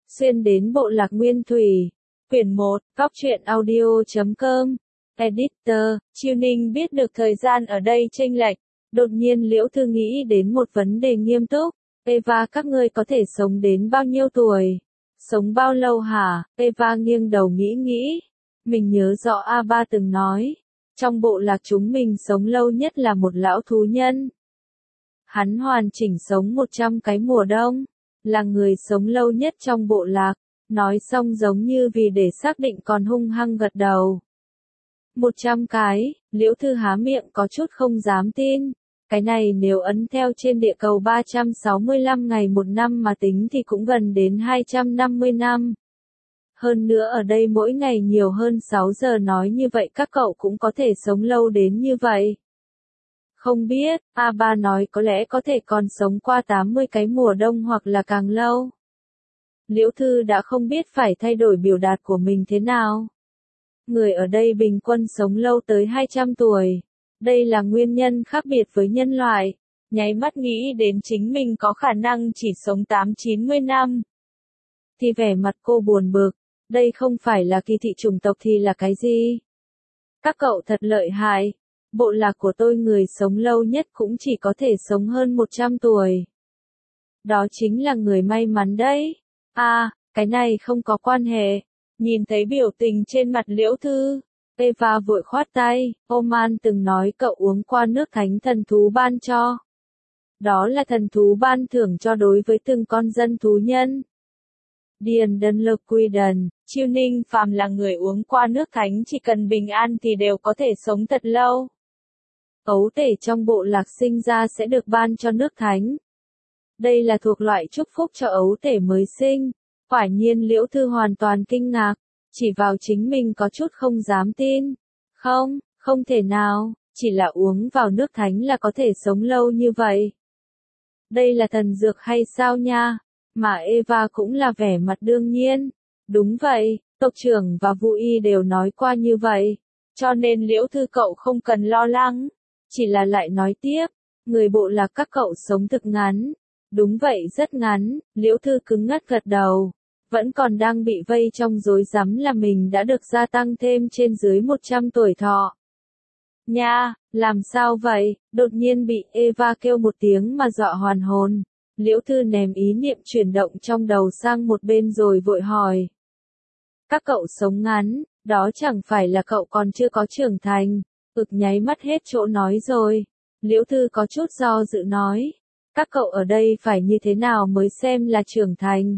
Xuyên đến bộ lạc Nguyên Thủy. Quyển 1, Góc truyện audio.com. Editor, Chiêu Ninh biết được thời gian ở đây chênh lệch. Đột nhiên Liễu Thư nghĩ đến một vấn đề nghiêm túc. Eva, các ngươi có thể sống đến bao nhiêu tuổi? Sống bao lâu hả? Eva nghiêng đầu nghĩ. Mình nhớ rõ A3 từng nói. Trong bộ lạc chúng mình sống lâu nhất là một lão thú nhân. Hắn hoàn chỉnh sống 100 cái mùa đông. Là người sống lâu nhất trong bộ lạc. Nói xong giống như vì để xác định còn hung hăng gật đầu. 100 cái, Liễu Thư há miệng có chút không dám tin. Cái này nếu ấn theo trên địa cầu 365 ngày một năm mà tính thì cũng gần đến 250 năm. Hơn nữa ở đây mỗi ngày nhiều hơn 6 giờ, nói như vậy các cậu cũng có thể sống lâu đến như vậy. Không biết, A3 nói có lẽ có thể còn sống qua 80 cái mùa đông hoặc là càng lâu. Liễu Thư đã không biết phải thay đổi biểu đạt của mình thế nào. Người ở đây bình quân sống lâu tới 200 tuổi. Đây là nguyên nhân khác biệt với nhân loại. Nháy mắt nghĩ đến chính mình có khả năng chỉ sống 8-90 năm. Thì vẻ mặt cô buồn bực. Đây không phải là kỳ thị chủng tộc thì là cái gì? Các cậu thật lợi hại. Bộ lạc của tôi người sống lâu nhất cũng chỉ có thể sống hơn 100 tuổi. Đó chính là người may mắn đấy. À, cái này không có quan hệ. Nhìn thấy biểu tình trên mặt Liễu Thư, Eva vội khoát tay. Oman từng nói cậu uống qua nước thánh thần thú ban cho. Đó là thần thú ban thưởng cho đối với từng con dân thú nhân. Điền Đơn Lực Quy Đần, Chiêu Ninh phàm là người uống qua nước thánh chỉ cần bình an thì đều có thể sống thật lâu. Ấu tể trong bộ lạc sinh ra sẽ được ban cho nước thánh. Đây là thuộc loại chúc phúc cho ấu tể mới sinh. Quả nhiên Liễu Thư hoàn toàn kinh ngạc, chỉ vào chính mình có chút không dám tin. Không thể nào, chỉ là uống vào nước thánh là có thể sống lâu như vậy. Đây là thần dược hay sao nha? Mà Eva cũng là vẻ mặt đương nhiên. Đúng vậy, tộc trưởng và Vu Y đều nói qua như vậy. Cho nên Liễu Thư cậu không cần lo lắng. Chỉ là lại nói tiếp, người bộ lạc các cậu sống thực ngắn. Đúng vậy, rất ngắn. Liễu Thư cứng ngắt gật đầu. Vẫn còn đang bị vây trong rối rắm là mình đã được gia tăng thêm trên dưới 100 tuổi thọ. Nha, làm sao vậy? Đột nhiên bị Eva kêu một tiếng mà dọa hoàn hồn. Liễu Thư ném ý niệm chuyển động trong đầu sang một bên rồi vội hỏi. Các cậu sống ngắn, đó chẳng phải là cậu còn chưa có trưởng thành. Nháy mắt hết chỗ nói rồi. Liễu Thư có chút do dự nói. Các cậu ở đây phải như thế nào mới xem là trưởng thành?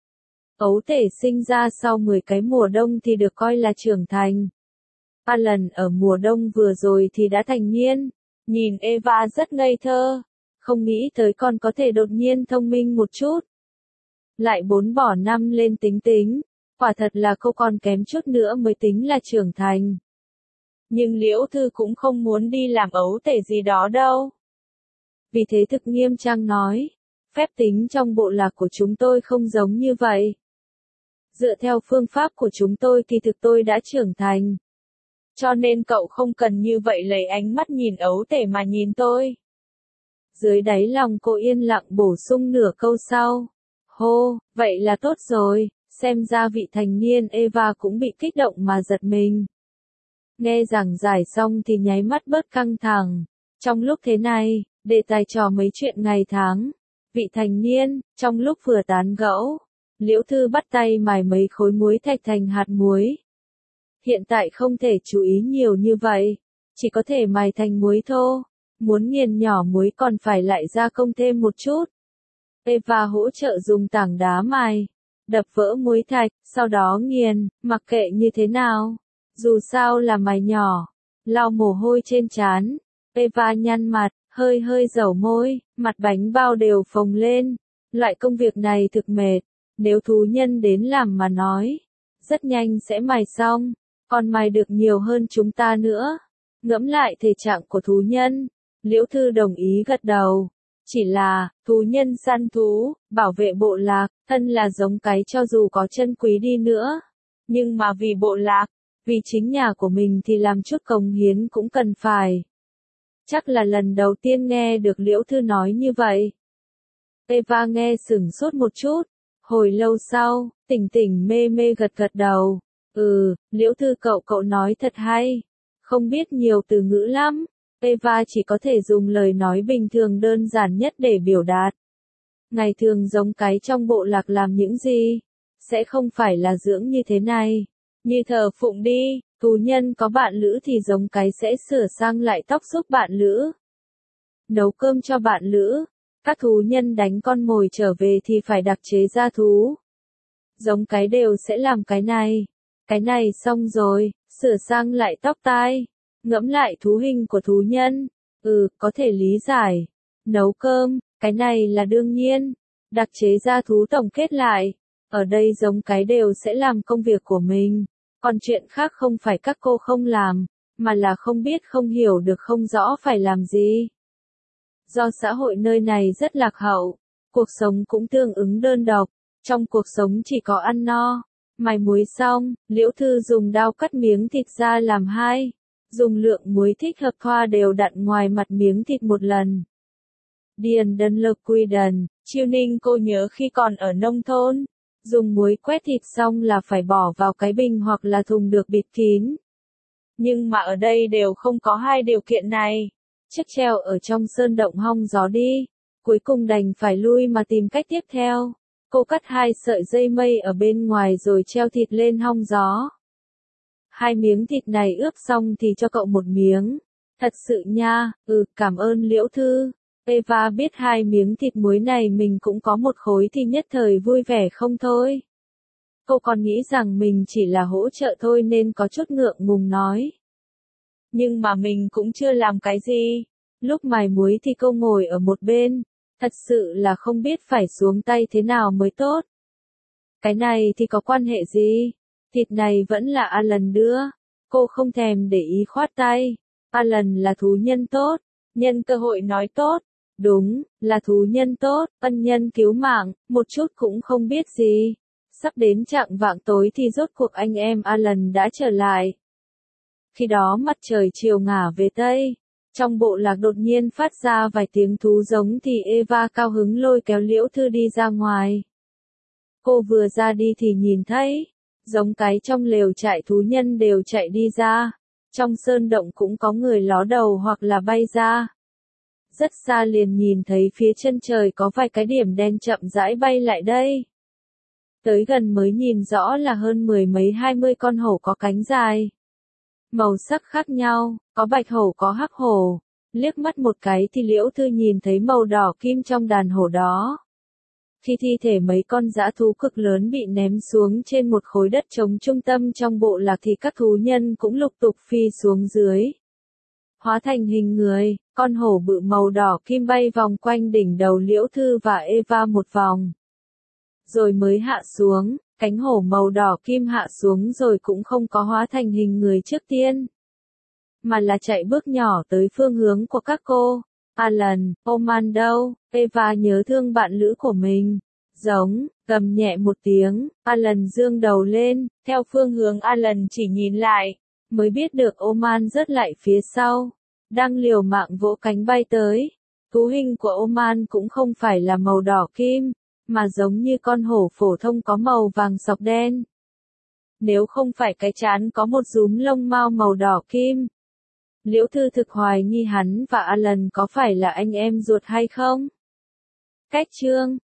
Ấu tể sinh ra sau 10 cái mùa đông thì được coi là trưởng thành. Alan ở mùa đông vừa rồi thì đã thành niên. Nhìn Eva rất ngây thơ. Không nghĩ tới con có thể đột nhiên thông minh một chút. Lại 4 bỏ 5 lên tính. Quả thật là cô còn kém chút nữa mới tính là trưởng thành. Nhưng Liễu Thư cũng không muốn đi làm ấu tể gì đó đâu. Vì thế Thực nghiêm trang nói. Phép tính trong bộ lạc của chúng tôi không giống như vậy. Dựa theo phương pháp của chúng tôi thì thực tôi đã trưởng thành. Cho nên cậu không cần như vậy lấy ánh mắt nhìn ấu tể mà nhìn tôi. Dưới đáy lòng cô yên lặng bổ sung nửa câu sau. Hô, vậy là tốt rồi, xem ra vị thành niên Eva cũng bị kích động mà giật mình. Nghe giảng giải xong thì nháy mắt bớt căng thẳng. Trong lúc thế này, đề tài trò mấy chuyện ngày tháng. Vị thành niên, trong lúc vừa tán gẫu, Liễu Thư bắt tay mài mấy khối muối thạch thành hạt muối. Hiện tại không thể chú ý nhiều như vậy, chỉ có thể mài thành muối thô. Muốn nghiền nhỏ muối còn phải lại gia công thêm một chút. Eva hỗ trợ dùng tảng đá mài, đập vỡ muối thạch, sau đó nghiền, mặc kệ như thế nào. Dù sao là mài nhỏ, lau mồ hôi trên trán. Eva nhăn mặt, hơi dẩu môi, mặt bánh bao đều phồng lên. Loại công việc này thực mệt, nếu thú nhân đến làm mà nói, rất nhanh sẽ mài xong, còn mài được nhiều hơn chúng ta nữa. Ngẫm lại thể trạng của thú nhân, Liễu Thư đồng ý gật đầu. Chỉ là, thú nhân săn thú, bảo vệ bộ lạc, thân là giống cái cho dù có chân quý đi nữa. Nhưng mà vì bộ lạc, vì chính nhà của mình thì làm chút cống hiến cũng cần phải. Chắc là lần đầu tiên nghe được Liễu Thư nói như vậy. Eva nghe sửng sốt một chút. Hồi lâu sau, Tỉnh Tỉnh mê mê gật gật đầu. Liễu Thư cậu nói thật hay. Không biết nhiều từ ngữ lắm. Eva chỉ có thể dùng lời nói bình thường đơn giản nhất để biểu đạt. Ngày thường giống cái trong bộ lạc làm những gì? Sẽ không phải là dưỡng như thế này. Như thờ phụng đi, thú nhân có bạn lữ thì giống cái sẽ sửa sang lại tóc giúp bạn lữ. Nấu cơm cho bạn lữ. Các thú nhân đánh con mồi trở về thì phải đặc chế ra thú. Giống cái đều sẽ làm cái này. Cái này xong rồi, sửa sang lại tóc tai. Ngẫm lại thú hình của thú nhân. Có thể lý giải. Nấu cơm, cái này là đương nhiên. Đặc chế ra thú tổng kết lại. Ở đây giống cái đều sẽ làm công việc của mình. Còn chuyện khác không phải các cô không làm, mà là không biết không hiểu được không rõ phải làm gì. Do xã hội nơi này rất lạc hậu, cuộc sống cũng tương ứng đơn độc, trong cuộc sống chỉ có ăn no. Mài muối xong, Liễu Thư dùng dao cắt miếng thịt ra làm hai, dùng lượng muối thích hợp thoa đều đặn ngoài mặt miếng thịt một lần. Điền Đần Lực Quy Đần, Chiêu Ninh cô nhớ khi còn ở nông thôn, dùng muối quét thịt xong là phải bỏ vào cái bình hoặc là thùng được bịt kín. Nhưng mà ở đây đều không có hai điều kiện này. Chiếc treo ở trong sơn động hong gió đi. Cuối cùng đành phải lui mà tìm cách tiếp theo. Cô cắt 2 sợi dây mây ở bên ngoài rồi treo thịt lên hong gió. 2 miếng thịt này ướp xong thì cho cậu 1 miếng. Thật sự nha, cảm ơn Liễu Thư. Eva biết 2 miếng thịt muối này mình cũng có 1 khối thì nhất thời vui vẻ không thôi. Cô còn nghĩ rằng mình chỉ là hỗ trợ thôi nên có chút ngượng ngùng nói. Nhưng mà mình cũng chưa làm cái gì. Lúc mài muối thì cô ngồi ở một bên. Thật sự là không biết phải xuống tay thế nào mới tốt. Cái này thì có quan hệ gì? Thịt này vẫn là Alan đưa. Cô không thèm để ý khoát tay. Alan là thú nhân tốt. Nhân cơ hội nói tốt. Đúng, là thú nhân tốt, ân nhân cứu mạng, một chút cũng không biết gì. Sắp đến chạng vạng tối thì rốt cuộc anh em Alan đã trở lại. Khi đó mặt trời chiều ngả về Tây. Trong bộ lạc đột nhiên phát ra vài tiếng thú giống thì Eva cao hứng lôi kéo Liễu Thư đi ra ngoài. Cô vừa ra đi thì nhìn thấy, giống cái trong lều trại thú nhân đều chạy đi ra. Trong sơn động cũng có người ló đầu hoặc là bay ra. Rất xa liền nhìn thấy phía chân trời có vài cái điểm đen chậm rãi bay lại đây. Tới gần mới nhìn rõ là hơn 10 mấy 20 con hổ có cánh dài. Màu sắc khác nhau, có bạch hổ có hắc hổ. Liếc mắt một cái thì Liễu Thư nhìn thấy màu đỏ kim trong đàn hổ đó. Khi thi thể mấy con dã thú cực lớn bị ném xuống trên một khối đất trống trung tâm trong bộ lạc thì các thú nhân cũng lục tục phi xuống dưới. Hóa thành hình người, con hổ bự màu đỏ kim bay vòng quanh đỉnh đầu Liễu Thư và Eva một vòng. Rồi mới hạ xuống, cánh hổ màu đỏ kim hạ xuống rồi cũng không có hóa thành hình người trước tiên. Mà là chạy bước nhỏ tới phương hướng của các cô. Alan, Oman đâu? Eva nhớ thương bạn lữ của mình. Giống, gầm nhẹ một tiếng, Alan dương đầu lên, theo phương hướng Alan chỉ nhìn lại, mới biết được Oman rớt lại phía sau, đang liều mạng vỗ cánh bay tới. Thú hình của Oman cũng không phải là màu đỏ kim, mà giống như con hổ phổ thông có màu vàng sọc đen. Nếu không phải cái trán có một rúm lông mao màu đỏ kim. Liễu Thư thực hoài nghi hắn và Alan có phải là anh em ruột hay không? Cách chương